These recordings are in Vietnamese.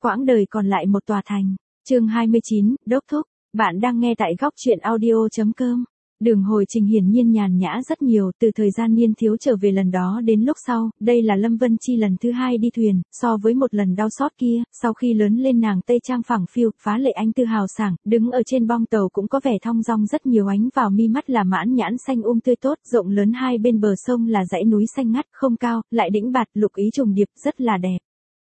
quãng đời còn lại một tòa thành. Chương 29, đốc thúc. Bạn đang nghe tại góc truyện audio.com. Đường hồi trình hiển nhiên nhàn nhã rất nhiều từ thời gian niên thiếu trở về lần đó đến lúc sau, đây là Lâm Vân Chi lần thứ hai đi thuyền, so với một lần đau xót kia, sau khi lớn lên nàng tây trang phẳng phiu, phá lệ anh tư hào sảng, đứng ở trên bong tàu cũng có vẻ thong dong rất nhiều ánh vào mi mắt là mãn nhãn xanh tươi tốt, rộng lớn hai bên bờ sông là dãy núi xanh ngắt, không cao, lại đĩnh bạt, lục ý trùng điệp, rất là đẹp.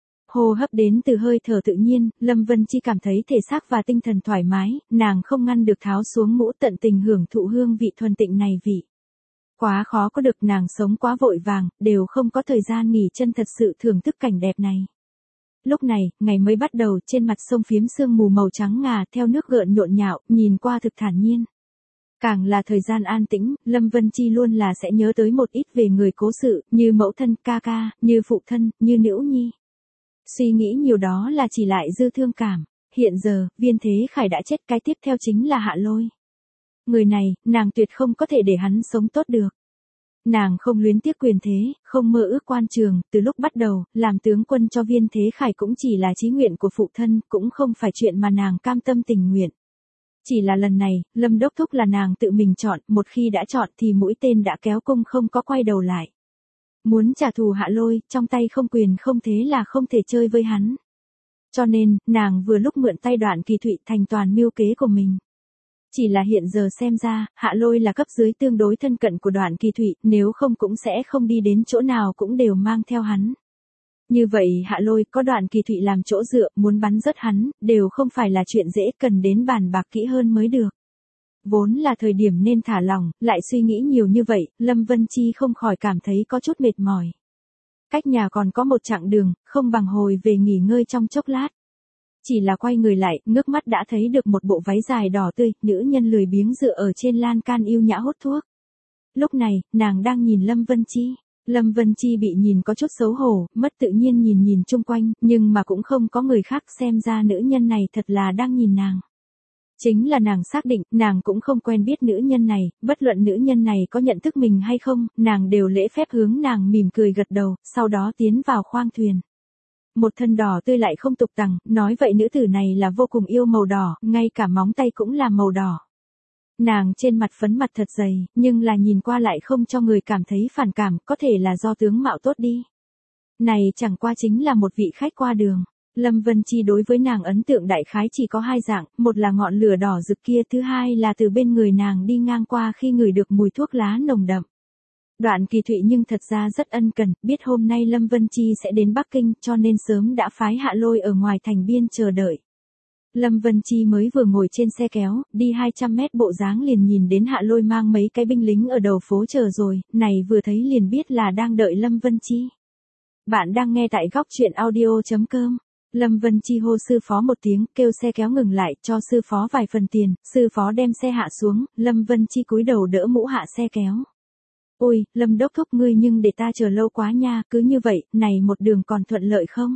Hô hấp đến từ hơi thở tự nhiên, Lâm Vân Chi cảm thấy thể xác và tinh thần thoải mái, nàng không ngăn được tháo xuống mũ tận tình hưởng thụ hương vị thuần tịnh này vị. Quá khó có được, nàng sống quá vội vàng, đều không có thời gian nghỉ chân thật sự thưởng thức cảnh đẹp này. Lúc này, ngày mới bắt đầu, trên mặt sông phiếm sương mù màu trắng ngà theo nước gợn nhộn nhạo, nhìn qua thực thản nhiên. Càng là thời gian an tĩnh, Lâm Vân Chi luôn là sẽ nhớ tới một ít về người cố sự, như mẫu thân, ca ca, như phụ thân, như nữ nhi. Suy nghĩ nhiều đó là chỉ lại dư thương cảm. Hiện giờ, Viên Thế Khải đã chết, cái tiếp theo chính là Hạ Lôi. Người này, nàng tuyệt không có thể để hắn sống tốt được. Nàng không luyến tiếc quyền thế, không mơ ước quan trường, từ lúc bắt đầu, làm tướng quân cho Viên Thế Khải cũng chỉ là chí nguyện của phụ thân, cũng không phải chuyện mà nàng cam tâm tình nguyện. Chỉ là lần này, Lâm đốc thúc là nàng tự mình chọn, một khi đã chọn thì mũi tên đã kéo cung không có quay đầu lại. Muốn trả thù Hạ Lôi, trong tay không quyền không thế là không thể chơi với hắn. Cho nên, nàng vừa lúc mượn tay Đoạn Kỳ Thụy thành toàn mưu kế của mình. Chỉ là hiện giờ xem ra, Hạ Lôi là cấp dưới tương đối thân cận của Đoạn Kỳ Thụy, nếu không cũng sẽ không đi đến chỗ nào cũng đều mang theo hắn. Như vậy Hạ Lôi có Đoạn Kỳ Thụy làm chỗ dựa, muốn bắn rớt hắn, đều không phải là chuyện dễ, cần đến bàn bạc kỹ hơn mới được. Vốn là thời điểm nên thả lỏng, lại suy nghĩ nhiều như vậy, Lâm Vân Chi không khỏi cảm thấy có chút mệt mỏi. Cách nhà còn có một chặng đường, không bằng hồi về nghỉ ngơi trong chốc lát. Chỉ là quay người lại, ngước mắt đã thấy được một bộ váy dài đỏ tươi, nữ nhân lười biếng dựa ở trên lan can yêu nhã hút thuốc. Lúc này, nàng đang nhìn Lâm Vân Chi. Lâm Vân Chi bị nhìn có chút xấu hổ, mất tự nhiên nhìn chung quanh, nhưng mà cũng không có người khác, xem ra nữ nhân này thật là đang nhìn nàng. Chính là nàng xác định, nàng cũng không quen biết nữ nhân này, bất luận nữ nhân này có nhận thức mình hay không, nàng đều lễ phép hướng nàng mỉm cười gật đầu, sau đó tiến vào khoang thuyền. Một thân đỏ tươi lại không tục tằng, nói vậy nữ tử này là vô cùng yêu màu đỏ, ngay cả móng tay cũng là màu đỏ. Nàng trên mặt phấn mặt thật dày, nhưng là nhìn qua lại không cho người cảm thấy phản cảm, có thể là do tướng mạo tốt đi. Này chẳng qua chính là một vị khách qua đường. Lâm Vân Chi đối với nàng ấn tượng đại khái chỉ có hai dạng, một là ngọn lửa đỏ rực kia, thứ hai là từ bên người nàng đi ngang qua khi ngửi được mùi thuốc lá nồng đậm. Đoạn Kỳ Thụy nhưng thật ra rất ân cần, biết hôm nay Lâm Vân Chi sẽ đến Bắc Kinh cho nên sớm đã phái Hạ Lôi ở ngoài thành biên chờ đợi. Lâm Vân Chi mới vừa ngồi trên xe kéo, đi 200 mét bộ dáng liền nhìn đến Hạ Lôi mang mấy cái binh lính ở đầu phố chờ rồi, này vừa thấy liền biết là đang đợi Lâm Vân Chi. Bạn đang nghe tại góc truyện audio.com. Lâm Vân Chi hô sư phó một tiếng, kêu xe kéo ngừng lại, cho sư phó vài phần tiền, sư phó đem xe hạ xuống, Lâm Vân Chi cúi đầu đỡ mũ hạ xe kéo. Ôi, Lâm đốc thúc ngươi nhưng để ta chờ lâu quá nha, cứ như vậy, này một đường còn thuận lợi không?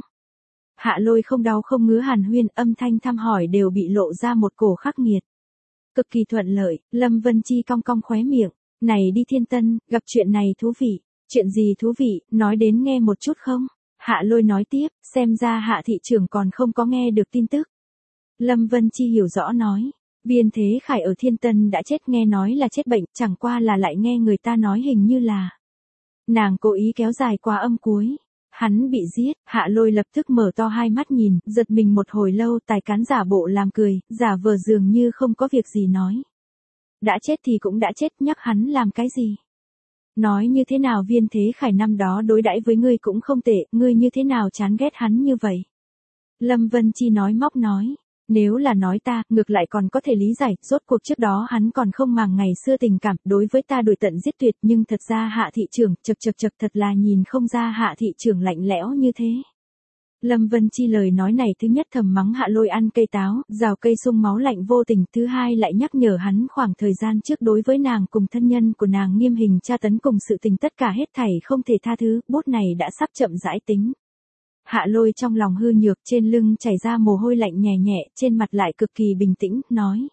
Hạ Lôi không đau không ngứa hàn huyên, âm thanh thăm hỏi đều bị lộ ra một cổ khắc nghiệt. Cực kỳ thuận lợi, Lâm Vân Chi cong cong khóe miệng, này đi Thiên Tân, gặp chuyện này thú vị, chuyện gì thú vị, nói đến nghe một chút không? Hạ Lôi nói tiếp, xem ra Hạ thị trưởng còn không có nghe được tin tức. Lâm Vân Chi hiểu rõ nói, Viên Thế Khải ở Thiên Tân đã chết, nghe nói là chết bệnh, chẳng qua là lại nghe người ta nói hình như là. Nàng cố ý kéo dài qua âm cuối. Hắn bị giết, Hạ Lôi lập tức mở to hai mắt nhìn, giật mình một hồi lâu, tài cán giả bộ làm cười, giả vờ dường như không có việc gì nói. Đã chết thì cũng đã chết, nhắc hắn làm cái gì? Nói như thế nào Viên Thế Khải năm đó đối đãi với ngươi cũng không tệ, ngươi như thế nào chán ghét hắn như vậy? Lâm Vân Chi nói móc nói, nếu là nói ta, ngược lại còn có thể lý giải, rốt cuộc trước đó hắn còn không màng ngày xưa tình cảm, đối với ta đuổi tận giết tuyệt, nhưng thật ra Hạ thị trưởng, chật thật là nhìn không ra Hạ thị trưởng lạnh lẽo như thế. Lâm Vân Chi lời nói này thứ nhất thầm mắng Hạ Lôi ăn cây táo, rào cây sung máu lạnh vô tình, thứ hai lại nhắc nhở hắn khoảng thời gian trước đối với nàng cùng thân nhân của nàng nghiêm hình tra tấn cùng sự tình tất cả hết thảy không thể tha thứ, bút này đã sắp chậm rãi tính. Hạ Lôi trong lòng hư nhược, trên lưng chảy ra mồ hôi lạnh nhẹ nhẹ, trên mặt lại cực kỳ bình tĩnh, nói.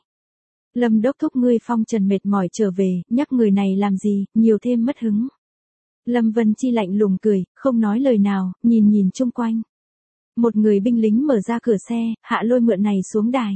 Lâm đốc thúc ngươi phong trần mệt mỏi trở về, nhắc người này làm gì, nhiều thêm mất hứng. Lâm Vân Chi lạnh lùng cười, không nói lời nào, nhìn chung quanh. Một người binh lính mở ra cửa xe, Hạ Lôi mượn này xuống đài.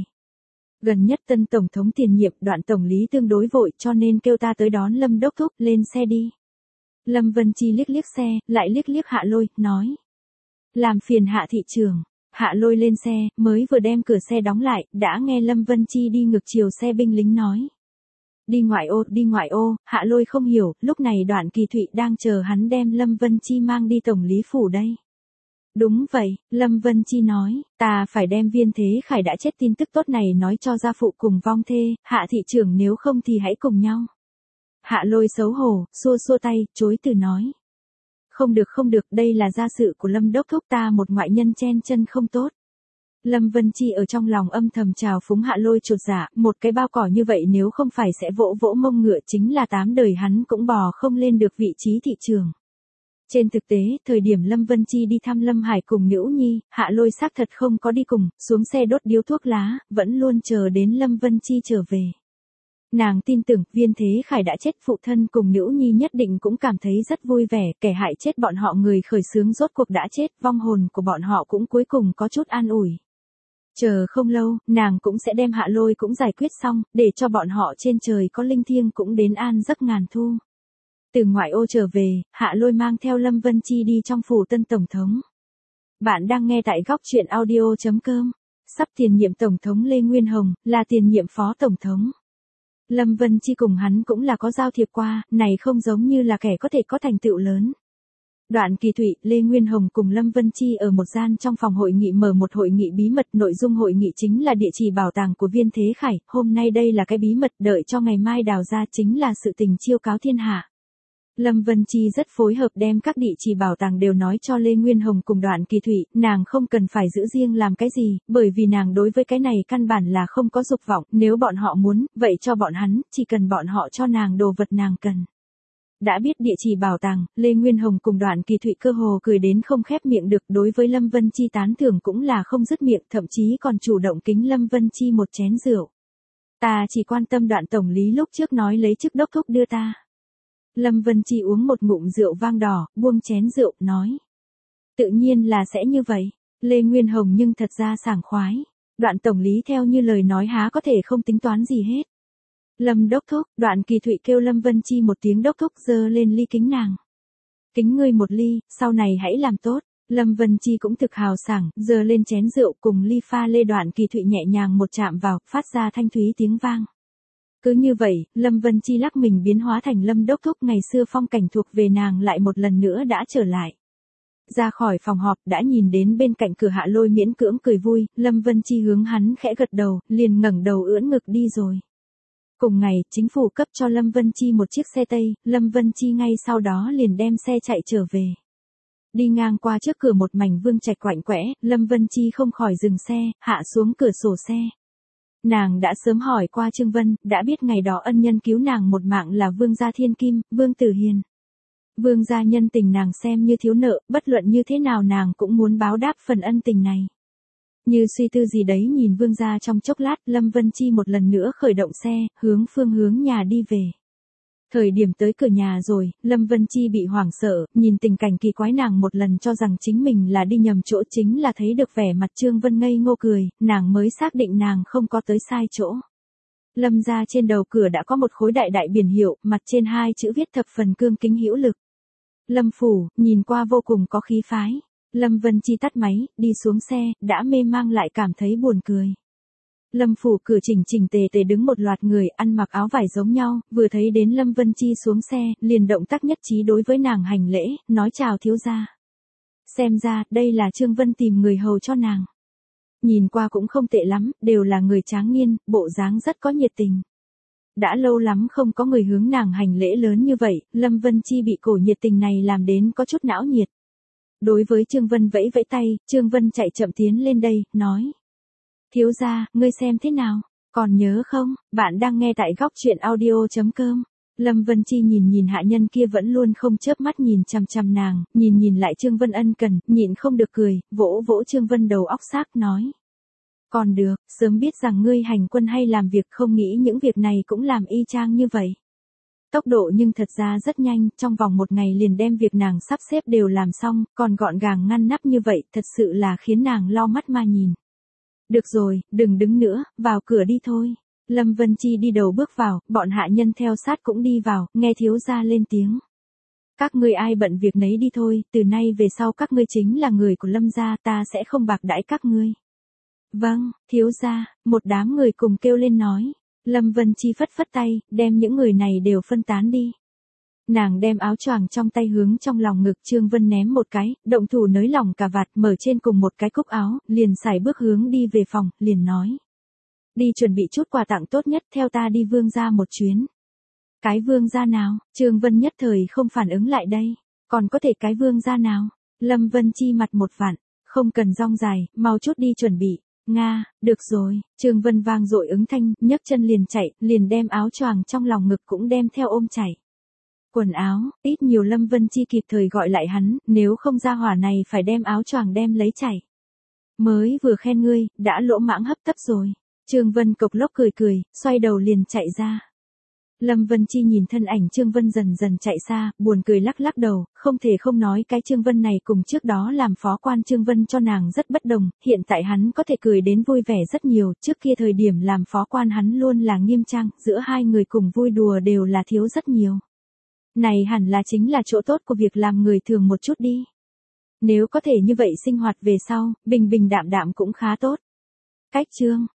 Gần nhất tân tổng thống tiền nhiệm Đoạn tổng lý tương đối vội cho nên kêu ta tới đón Lâm đốc thúc, lên xe đi. Lâm Vân Chi liếc liếc xe, lại liếc liếc Hạ Lôi, nói. Làm phiền Hạ thị trưởng. Hạ Lôi lên xe, mới vừa đem cửa xe đóng lại, đã nghe Lâm Vân Chi đi ngược chiều xe binh lính nói. Đi ngoại ô, Hạ Lôi không hiểu, lúc này Đoạn Kỳ Thụy đang chờ hắn đem Lâm Vân Chi mang đi tổng lý phủ đây. Đúng vậy, Lâm Vân Chi nói, ta phải đem Viên Thế Khải đã chết tin tức tốt này nói cho gia phụ cùng vong thê, Hạ thị trưởng nếu không thì hãy cùng nhau. Hạ Lôi xấu hổ, xua xua tay, chối từ nói. Không được, đây là gia sự của Lâm đốc thúc, ta một ngoại nhân chen chân không tốt. Lâm Vân Chi ở trong lòng âm thầm chào phúng Hạ Lôi chột dạ, một cái bao cỏ như vậy nếu không phải sẽ vỗ vỗ mông ngựa chính là 8 đời hắn cũng bò không lên được vị trí thị trường. Trên thực tế, thời điểm Lâm Vân Chi đi thăm Lâm Hải cùng Nữu Nhi, Hạ Lôi xác thật không có đi cùng, xuống xe đốt điếu thuốc lá, vẫn luôn chờ đến Lâm Vân Chi trở về. Nàng tin tưởng Viên Thế Khải đã chết, phụ thân cùng Nữu Nhi nhất định cũng cảm thấy rất vui vẻ, kẻ hại chết bọn họ người khởi xướng rốt cuộc đã chết, vong hồn của bọn họ cũng cuối cùng có chút an ủi. Chờ không lâu, nàng cũng sẽ đem Hạ Lôi cũng giải quyết xong, để cho bọn họ trên trời có linh thiêng cũng đến an giấc ngàn thu. Từ ngoại ô trở về, Hạ Lôi mang theo Lâm Vân Chi đi trong phủ tân tổng thống. Bạn đang nghe tại góc truyện audio.com. Sắp tiền nhiệm tổng thống Lê Nguyên Hồng, là tiền nhiệm phó tổng thống. Lâm Vân Chi cùng hắn cũng là có giao thiệp qua, này không giống như là kẻ có thể có thành tựu lớn. Đoạn Kỳ Thụy, Lê Nguyên Hồng cùng Lâm Vân Chi ở một gian trong phòng hội nghị mở một hội nghị bí mật, nội dung hội nghị chính là địa chỉ bảo tàng của Viên Thế Khải, hôm nay đây là cái bí mật đợi cho ngày mai đào ra chính là sự tình chiêu cáo thiên hạ. Lâm Vân Chi rất phối hợp đem các địa chỉ bảo tàng đều nói cho Lê Nguyên Hồng cùng Đoạn Kỳ Thụy, nàng không cần phải giữ riêng làm cái gì, bởi vì nàng đối với cái này căn bản là không có dục vọng, nếu bọn họ muốn, vậy cho bọn hắn, chỉ cần bọn họ cho nàng đồ vật nàng cần. Đã biết địa chỉ bảo tàng, Lê Nguyên Hồng cùng Đoạn Kỳ Thụy cơ hồ cười đến không khép miệng được, đối với Lâm Vân Chi tán thưởng cũng là không dứt miệng, thậm chí còn chủ động kính Lâm Vân Chi một chén rượu. Ta chỉ quan tâm Đoạn tổng lý lúc trước nói lấy chức đốc thúc đưa ta. Lâm Vân Chi uống một ngụm rượu vang đỏ, buông chén rượu, nói. Tự nhiên là sẽ như vậy. Lê Nguyên Hồng nhưng thật ra sảng khoái. Đoạn tổng lý theo như lời nói há có thể không tính toán gì hết. Lâm đốc thúc, Đoạn Kỳ Thụy kêu Lâm Vân Chi một tiếng đốc thúc, giơ lên ly kính nàng. Kính ngươi một ly, sau này hãy làm tốt. Lâm Vân Chi cũng thực hào sảng, giơ lên chén rượu cùng ly pha lê. Đoạn Kỳ Thụy nhẹ nhàng một chạm vào, phát ra thanh thúy tiếng vang. Cứ như vậy, Lâm Vân Chi lắc mình biến hóa thành Lâm đốc thúc, ngày xưa phong cảnh thuộc về nàng lại một lần nữa đã trở lại. Ra khỏi phòng họp, đã nhìn đến bên cạnh cửa Hạ Lôi miễn cưỡng cười vui, Lâm Vân Chi hướng hắn khẽ gật đầu, liền ngẩng đầu ưỡn ngực đi rồi. Cùng ngày, chính phủ cấp cho Lâm Vân Chi một chiếc xe Tây, Lâm Vân Chi ngay sau đó liền đem xe chạy trở về. Đi ngang qua trước cửa một mảnh vương trạch quạnh quẽ, Lâm Vân Chi không khỏi dừng xe, hạ xuống cửa sổ xe. Nàng đã sớm hỏi qua Trương Vân, đã biết ngày đó ân nhân cứu nàng một mạng là Vương gia Thiên Kim, Vương Tử Hiền. Vương gia nhân tình nàng xem như thiếu nợ, bất luận như thế nào nàng cũng muốn báo đáp phần ân tình này. Như suy tư gì đấy nhìn Vương gia trong chốc lát, Lâm Vân Chi một lần nữa khởi động xe, hướng nhà đi về. Thời điểm tới cửa nhà rồi, Lâm Vân Chi bị hoảng sợ, nhìn tình cảnh kỳ quái nàng một lần cho rằng chính mình là đi nhầm chỗ, chính là thấy được vẻ mặt Trương Vân ngây ngô cười, nàng mới xác định nàng không có tới sai chỗ. Lâm gia trên đầu cửa đã có một khối đại đại biển hiệu, mặt trên 2 chữ viết thập phần cương kính hữu lực. Lâm phủ, nhìn qua vô cùng có khí phái. Lâm Vân Chi tắt máy, đi xuống xe, đã mê mang lại cảm thấy buồn cười. Lâm phủ cửa chỉnh tề đứng một loạt người ăn mặc áo vải giống nhau, vừa thấy đến Lâm Vân Chi xuống xe, liền động tác nhất trí đối với nàng hành lễ, nói chào thiếu gia. Xem ra, đây là Trương Vân tìm người hầu cho nàng. Nhìn qua cũng không tệ lắm, đều là người tráng niên, bộ dáng rất có nhiệt tình. Đã lâu lắm không có người hướng nàng hành lễ lớn như vậy, Lâm Vân Chi bị cổ nhiệt tình này làm đến có chút não nhiệt. Đối với Trương Vân vẫy vẫy tay, Trương Vân chạy chậm tiến lên đây, nói. Thiếu gia, ngươi xem thế nào? Còn nhớ không? Bạn đang nghe tại góc truyện audio.com. Lâm Vân Chi nhìn hạ nhân kia vẫn luôn không chớp mắt nhìn chằm chằm nàng, nhìn lại Trương Vân ân cần, nhịn không được cười, vỗ Trương Vân đầu óc xác nói. Còn được, sớm biết rằng ngươi hành quân hay làm việc không nghĩ những việc này cũng làm y chang như vậy. Tốc độ nhưng thật ra rất nhanh, trong vòng một ngày liền đem việc nàng sắp xếp đều làm xong, còn gọn gàng ngăn nắp như vậy, thật sự là khiến nàng lau mắt mà nhìn. Được rồi, đừng đứng nữa, vào cửa đi thôi. Lâm Vân Chi đi đầu bước vào, bọn hạ nhân theo sát cũng đi vào, nghe thiếu gia lên tiếng. Các ngươi ai bận việc nấy đi thôi, từ nay về sau các ngươi chính là người của Lâm gia, ta sẽ không bạc đãi các ngươi. Vâng, thiếu gia, một đám người cùng kêu lên nói. Lâm Vân Chi phất phất tay, đem những người này đều phân tán đi. Nàng đem áo choàng trong tay hướng trong lòng ngực Trương Vân ném một cái, động thủ nới lỏng cà vạt mở trên cùng một cái cúc áo, liền sải bước hướng đi về phòng, liền nói. Đi chuẩn bị chút quà tặng tốt nhất, theo ta đi vương gia một chuyến. Cái vương gia nào? Trương Vân nhất thời không phản ứng lại đây. Còn có thể cái vương gia nào? Lâm Vân Chi mặt một vạn, không cần rong dài, mau chút đi chuẩn bị. Nga, được rồi, Trương Vân vang dội ứng thanh, nhấc chân liền chạy, liền đem áo choàng trong lòng ngực cũng đem theo ôm chạy. Quần áo, ít nhiều Lâm Vân Chi kịp thời gọi lại hắn, nếu không ra hỏa này phải đem áo choàng đem lấy chạy. Mới vừa khen ngươi, đã lỗ mãng hấp tấp rồi. Trương Vân cộc lốc cười cười, xoay đầu liền chạy ra. Lâm Vân Chi nhìn thân ảnh Trương Vân dần dần chạy xa, buồn cười lắc lắc đầu, không thể không nói cái Trương Vân này cùng trước đó làm phó quan Trương Vân cho nàng rất bất đồng, hiện tại hắn có thể cười đến vui vẻ rất nhiều, trước kia thời điểm làm phó quan hắn luôn là nghiêm trang, giữa hai người cùng vui đùa đều là thiếu rất nhiều. Này hẳn là chính là chỗ tốt của việc làm người thường một chút đi. Nếu có thể như vậy sinh hoạt về sau, bình bình đạm đạm cũng khá tốt. Cách chương